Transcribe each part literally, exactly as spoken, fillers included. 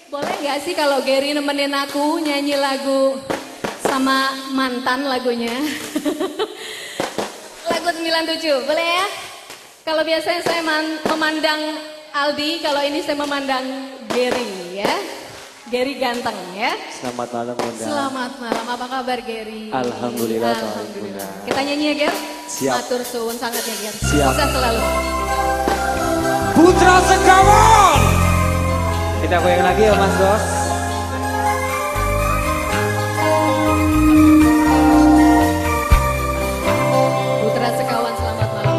Boleh nggak sih kalau Gary nemenin aku nyanyi lagu sama mantan lagunya? Lagu sembilan tujuh, boleh ya? Kalau biasanya saya memandang Aldi, kalau ini saya memandang Gary ya. Gary ganteng ya. Selamat malam Bunda. Selamat malam, apa kabar Gary? Alhamdulillah. Alhamdulillah. Kita nyanyi ya Ger? Siap. Matur suwun sangat ya Ger. Siap. Sukses selalu. Putra Sekawan. Kita goyang lagi ya Mas Bos. Putra Sekawan, selamat malam.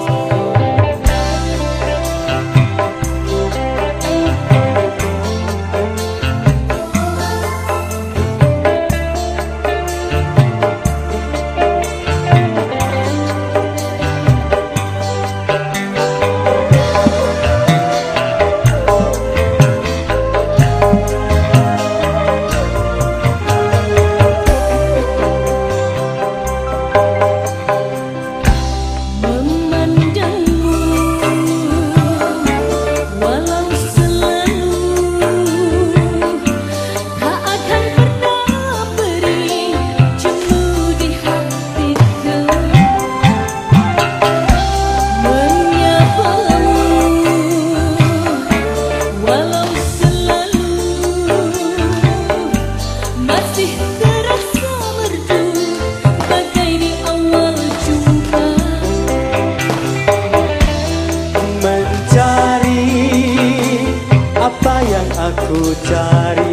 Aku cari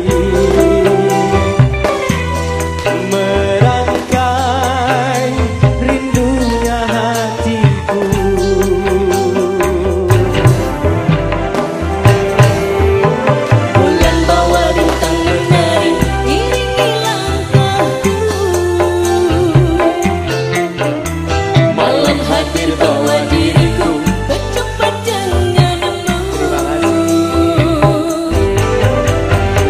merangkai rindunya hatiku. Bulan bawa bintang menari iringi langkahku. Malam hadir bawa diriku berjumpa denganmu. Terima kasih.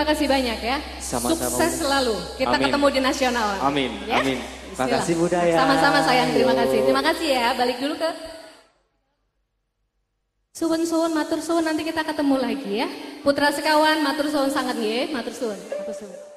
kasih banyak ya. Sama-sama, Sukses Bunda. selalu. Kita Amin. ketemu di nasional. Amin, Ya? amin. Bismillah. Makasih Bunda ya. Sama-sama sayang, terima Yo. kasih. Terima kasih ya. Balik dulu ke suwun-suwun, matur suwun, nanti kita ketemu lagi ya. Putra sekawan, matur suwun sangat nggih, matur suwun. Matur suwun.